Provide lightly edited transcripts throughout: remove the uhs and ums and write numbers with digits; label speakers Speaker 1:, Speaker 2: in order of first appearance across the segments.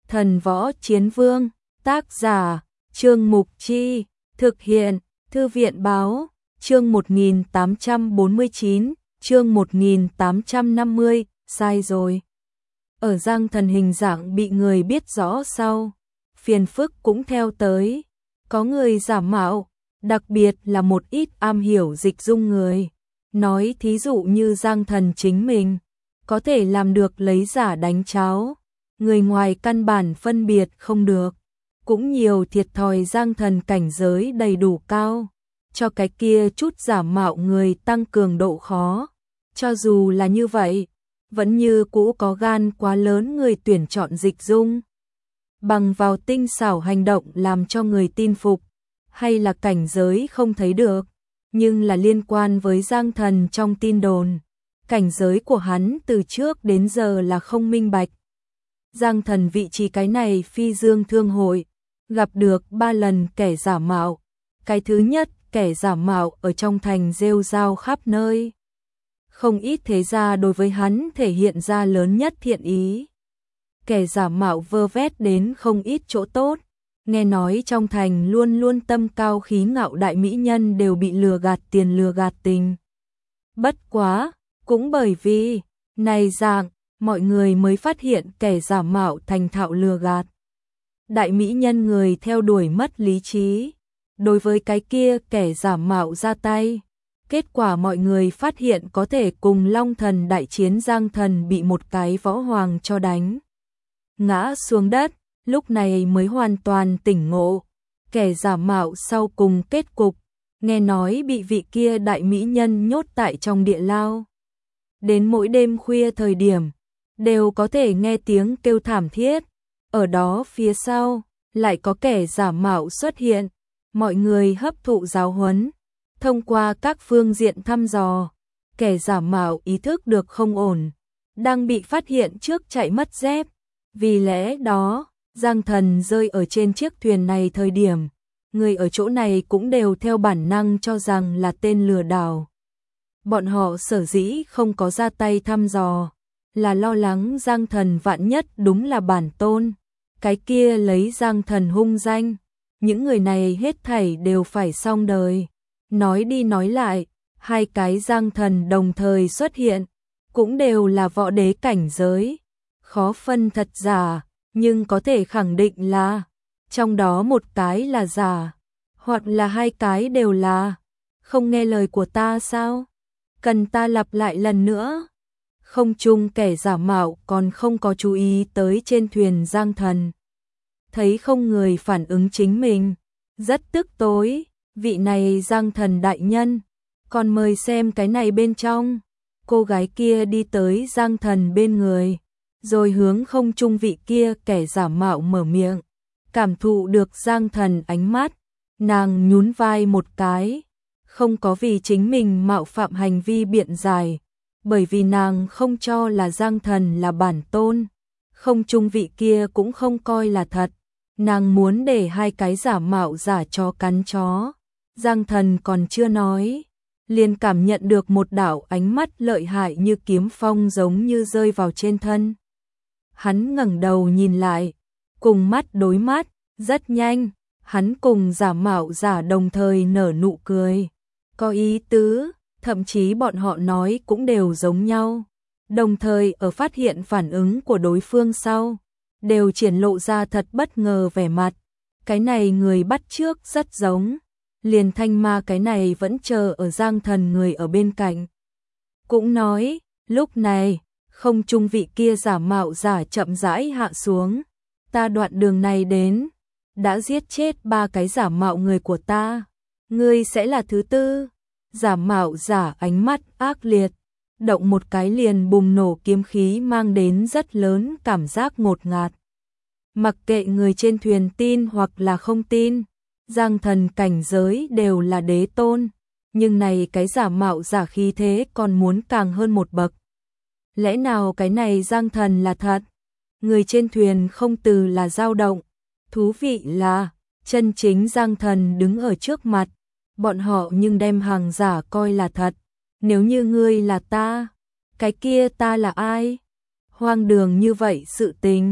Speaker 1: Thần Võ Chiến Vương, tác giả, Trương Mục Chi, thực hiện, Thư viện Báo, chương 1849, chương 1850, sai rồi. Ở Giang Thần hình dạng bị người biết rõ sau, phiền phức cũng theo tới, có người giả mạo, đặc biệt là một ít am hiểu dịch dung người. Nói thí dụ như Giang Thần chính mình, có thể làm được lấy giả đánh cháo, người ngoài căn bản phân biệt không được, cũng nhiều thiệt thòi Giang Thần cảnh giới đầy đủ cao, cho cái kia chút giả mạo người tăng cường độ khó. Cho dù là như vậy, vẫn như cũ có gan quá lớn người tuyển chọn dịch dung. Bằng vào tinh xảo hành động làm cho người tin phục, hay là cảnh giới không thấy được, nhưng là liên quan với Giang Thần trong tin đồn. Cảnh giới của hắn từ trước đến giờ là không minh bạch. Giang Thần vị trí cái này phi dương thương hội, gặp được 3 lần kẻ giả mạo. Cái thứ nhất, kẻ giả mạo ở trong thành rêu rao khắp nơi. Không ít thế gia đối với hắn thể hiện ra lớn nhất thiện ý. Kẻ giả mạo vơ vét đến không ít chỗ tốt. Nghe nói trong thành luôn luôn tâm cao khí ngạo đại mỹ nhân đều bị lừa gạt tiền lừa gạt tình. Bất quá, cũng bởi vì này dạng, mọi người mới phát hiện kẻ giả mạo thành thạo lừa gạt. Đại mỹ nhân người theo đuổi mất lý trí, đối với cái kia kẻ giả mạo ra tay. Kết quả mọi người phát hiện có thể cùng Long Thần đại chiến, Giang Thần bị một cái võ hoàng cho đánh ngã xuống đất, lúc này mới hoàn toàn tỉnh ngộ. Kẻ giả mạo sau cùng kết cục, nghe nói bị vị kia đại mỹ nhân nhốt tại trong địa lao. Đến mỗi đêm khuya thời điểm, đều có thể nghe tiếng kêu thảm thiết. Ở đó phía sau, lại có kẻ giả mạo xuất hiện. Mọi người hấp thụ giáo huấn, thông qua các phương diện thăm dò, kẻ giả mạo ý thức được không ổn, đang bị phát hiện trước chạy mất dép. Vì lẽ đó, Giang Thần rơi ở trên chiếc thuyền này thời điểm, người ở chỗ này cũng đều theo bản năng cho rằng là tên lừa đảo. Bọn họ sở dĩ không có ra tay thăm dò, là lo lắng Giang Thần vạn nhất đúng là bản tôn, cái kia lấy Giang Thần hung danh, những người này hết thảy đều phải xong đời. Nói đi nói lại, hai cái Giang Thần đồng thời xuất hiện, cũng đều là võ đế cảnh giới, khó phân thật giả, nhưng có thể khẳng định là trong đó một cái là giả, hoặc là hai cái đều là. Không nghe lời của ta sao? Cần ta lặp lại lần nữa? Không chung kẻ giả mạo còn không có chú ý tới trên thuyền Giang Thần. Thấy không người phản ứng chính mình, rất tức tối. Vị này Giang Thần đại nhân, còn mời xem cái này bên trong. Cô gái kia đi tới Giang Thần bên người, rồi hướng không trung vị kia kẻ giả mạo mở miệng. Cảm thụ được Giang Thần ánh mắt, nàng nhún vai một cái, không có vì chính mình mạo phạm hành vi biện giải, bởi vì nàng không cho là Giang Thần là bản tôn, không trung vị kia cũng không coi là thật. Nàng muốn để hai cái giả mạo giả chó cắn chó. Giang Thần còn chưa nói, liền cảm nhận được một đạo ánh mắt lợi hại như kiếm phong giống như rơi vào trên thân. Hắn ngẩng đầu nhìn lại, cùng mắt đối mắt, rất nhanh, hắn cùng giả mạo giả đồng thời nở nụ cười. Có ý tứ, thậm chí bọn họ nói cũng đều giống nhau. Đồng thời ở phát hiện phản ứng của đối phương sau, đều triển lộ ra thật bất ngờ vẻ mặt. Cái này người bắt chước rất giống. Liền Thanh Ma cái này vẫn chờ ở Giang Thần người ở bên cạnh. Cũng nói, lúc này, không trung vị kia giả mạo giả chậm rãi hạ xuống. Ta đoạn đường này đến, đã giết chết 3 cái giả mạo người của ta. Ngươi sẽ là thứ tư. Giả mạo giả ánh mắt ác liệt, động một cái liền bùng nổ kiếm khí mang đến rất lớn cảm giác ngột ngạt. Mặc kệ người trên thuyền tin hoặc là không tin, Giang Thần cảnh giới đều là đế tôn, nhưng này cái giả mạo giả khí thế còn muốn càng hơn một bậc. Lẽ nào cái này Giang Thần là thật? Người trên thuyền không từ là dao động, thú vị là chân chính Giang Thần đứng ở trước mặt, bọn họ nhưng đem hàng giả coi là thật. Nếu như ngươi là ta, cái kia ta là ai? Hoang đường như vậy sự tình,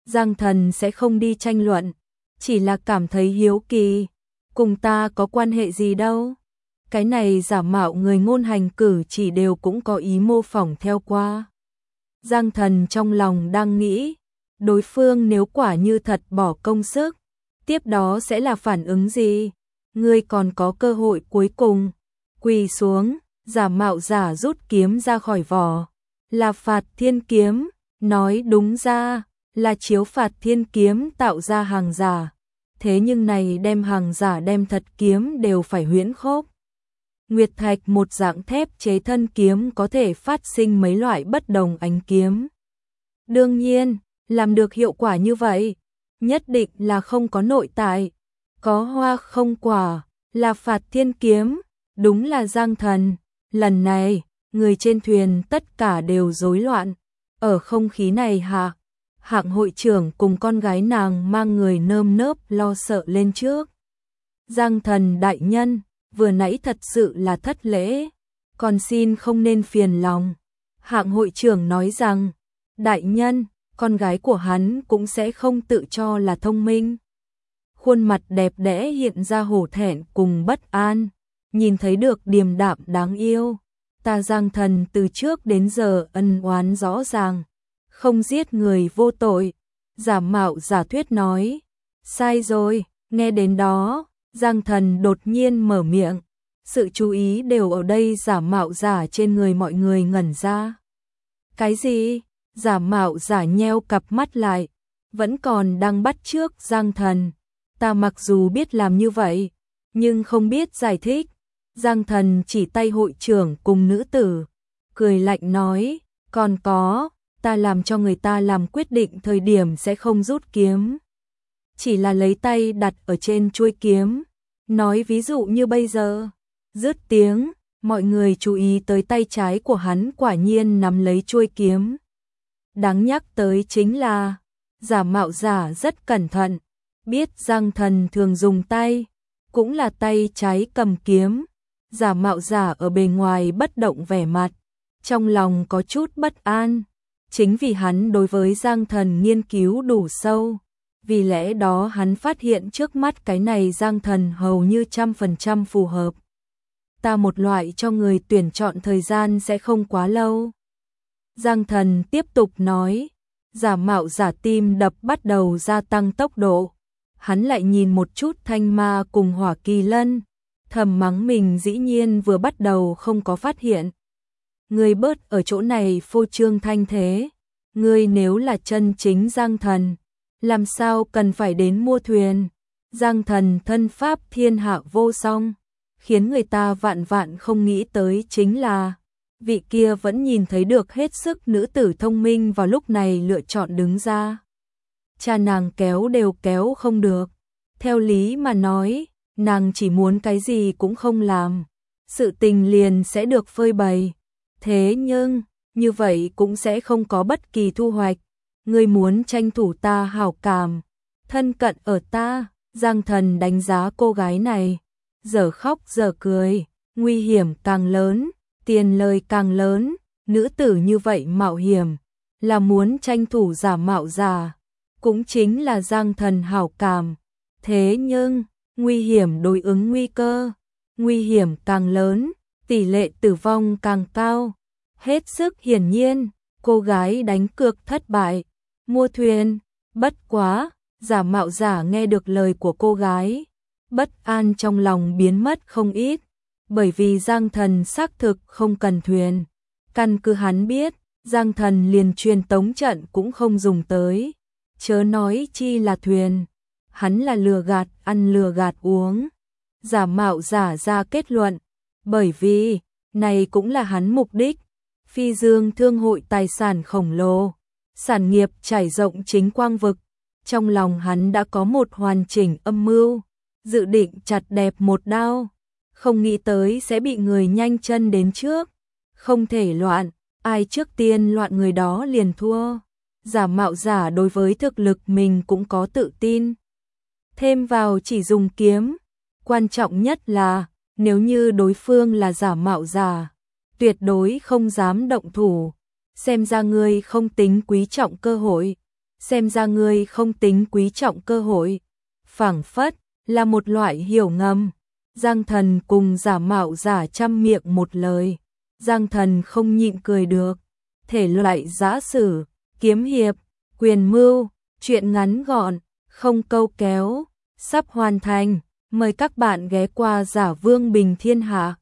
Speaker 1: Giang Thần sẽ không đi tranh luận, chỉ là cảm thấy hiếu kỳ, cùng ta có quan hệ gì đâu. Cái này giả mạo người ngôn hành cử chỉ đều cũng có ý mô phỏng theo qua. Giang Thần trong lòng đang nghĩ, đối phương nếu quả như thật bỏ công sức, tiếp đó sẽ là phản ứng gì? Ngươi còn có cơ hội cuối cùng. Quỳ xuống, giả mạo giả rút kiếm ra khỏi vỏ. Là Phạt Thiên kiếm, nói đúng ra là chiếu Phạt Thiên kiếm tạo ra hàng giả. Thế nhưng này đem hàng giả đem thật kiếm đều phải huyễn khốc. Nguyệt thạch một dạng thép chế thân kiếm có thể phát sinh mấy loại bất đồng ánh kiếm. Đương nhiên, làm được hiệu quả như vậy, nhất định là không có nội tại, có hoa không quả, là Phạt Thiên kiếm, đúng là Giang Thần. Lần này, người trên thuyền tất cả đều rối loạn, ở không khí này hạ, hạng hội trưởng cùng con gái nàng mang người nơm nớp lo sợ lên trước. Giang Thần đại nhân, vừa nãy thật sự là thất lễ, còn xin không nên phiền lòng. Hạng hội trưởng nói rằng, đại nhân, con gái của hắn cũng sẽ không tự cho là thông minh. Khuôn mặt đẹp đẽ hiện ra hổ thẹn cùng bất an, nhìn thấy được điềm đạm đáng yêu. Ta Giang Thần từ trước đến giờ ân oán rõ ràng, không giết người vô tội. Giả mạo giả thuyết nói, sai rồi. Nghe đến đó, Giang Thần đột nhiên mở miệng, sự chú ý đều ở đây giả mạo giả trên người mọi người ngẩn ra. Cái gì? Giả mạo giả nheo cặp mắt lại, vẫn còn đang bắt chước Giang Thần. Ta mặc dù biết làm như vậy, nhưng không biết giải thích. Giang Thần chỉ tay hội trưởng cùng nữ tử, cười lạnh nói, còn có, ta làm cho người ta làm quyết định thời điểm sẽ không rút kiếm. Chỉ là lấy tay đặt ở trên chuôi kiếm, nói ví dụ như bây giờ. Dứt tiếng, mọi người chú ý tới tay trái của hắn quả nhiên nắm lấy chuôi kiếm. Đáng nhắc tới chính là, giả mạo giả rất cẩn thận, biết Giang Thần thường dùng tay, cũng là tay trái cầm kiếm. Giả mạo giả ở bề ngoài bất động vẻ mặt, trong lòng có chút bất an. Chính vì hắn đối với Giang Thần nghiên cứu đủ sâu, vì lẽ đó hắn phát hiện trước mắt cái này Giang Thần hầu như 100% phù hợp. Ta một loại cho người tuyển chọn thời gian sẽ không quá lâu. Giang Thần tiếp tục nói, giả mạo giả tim đập bắt đầu gia tăng tốc độ. Hắn lại nhìn một chút Thanh Ma cùng Hỏa Kỳ Lân, thầm mắng mình dĩ nhiên vừa bắt đầu không có phát hiện. Ngươi bớt ở chỗ này phô trương thanh thế, ngươi nếu là chân chính Giang Thần, làm sao cần phải đến mua thuyền. Giang Thần thân pháp thiên hạ vô song, khiến người ta vạn vạn không nghĩ tới chính là, vị kia vẫn nhìn thấy được hết sức nữ tử thông minh vào lúc này lựa chọn đứng ra. Cha nàng kéo đều kéo không được, theo lý mà nói, nàng chỉ muốn cái gì cũng không làm, sự tình liền sẽ được phơi bày. Thế nhưng, như vậy cũng sẽ không có bất kỳ thu hoạch. Ngươi muốn tranh thủ ta hảo cảm, thân cận ở ta. Giang Thần đánh giá cô gái này, giờ khóc giờ cười, nguy hiểm càng lớn, tiền lời càng lớn. Nữ tử như vậy mạo hiểm, là muốn tranh thủ giả mạo giả, cũng chính là Giang Thần hảo cảm. Thế nhưng, nguy hiểm đối ứng nguy cơ, nguy hiểm càng lớn, tỷ lệ tử vong càng cao. Hết sức hiển nhiên, cô gái đánh cược thất bại, mua thuyền. Bất quá, giả mạo giả nghe được lời của cô gái, bất an trong lòng biến mất không ít, bởi vì Giang Thần xác thực không cần thuyền. Căn cứ hắn biết, Giang Thần liền truyền tống trận cũng không dùng tới, chớ nói chi là thuyền. Hắn là lừa gạt ăn lừa gạt uống. Giả mạo giả ra kết luận, bởi vì, này cũng là hắn mục đích. Phi Dương Thương hội tài sản khổng lồ, sản nghiệp trải rộng chính quang vực. Trong lòng hắn đã có một hoàn chỉnh âm mưu, dự định chặt đẹp một đao. Không nghĩ tới sẽ bị người nhanh chân đến trước. Không thể loạn, ai trước tiên loạn người đó liền thua. Giả mạo giả đối với thực lực mình cũng có tự tin. Thêm vào chỉ dùng kiếm, quan trọng nhất là, nếu như đối phương là giả mạo giả, tuyệt đối không dám động thủ. Xem ra ngươi không tính quý trọng cơ hội. xem ra ngươi không tính quý trọng cơ hội. Phảng phất là một loại hiểu ngầm. Giang Thần cùng giả mạo giả trăm miệng một lời. Giang Thần không nhịn cười được. Thể loại giã sử, kiếm hiệp, quyền mưu, truyện ngắn gọn, không câu kéo, sắp hoàn thành. Mời các bạn ghé qua Giả Vương Bình Thiên Hạ.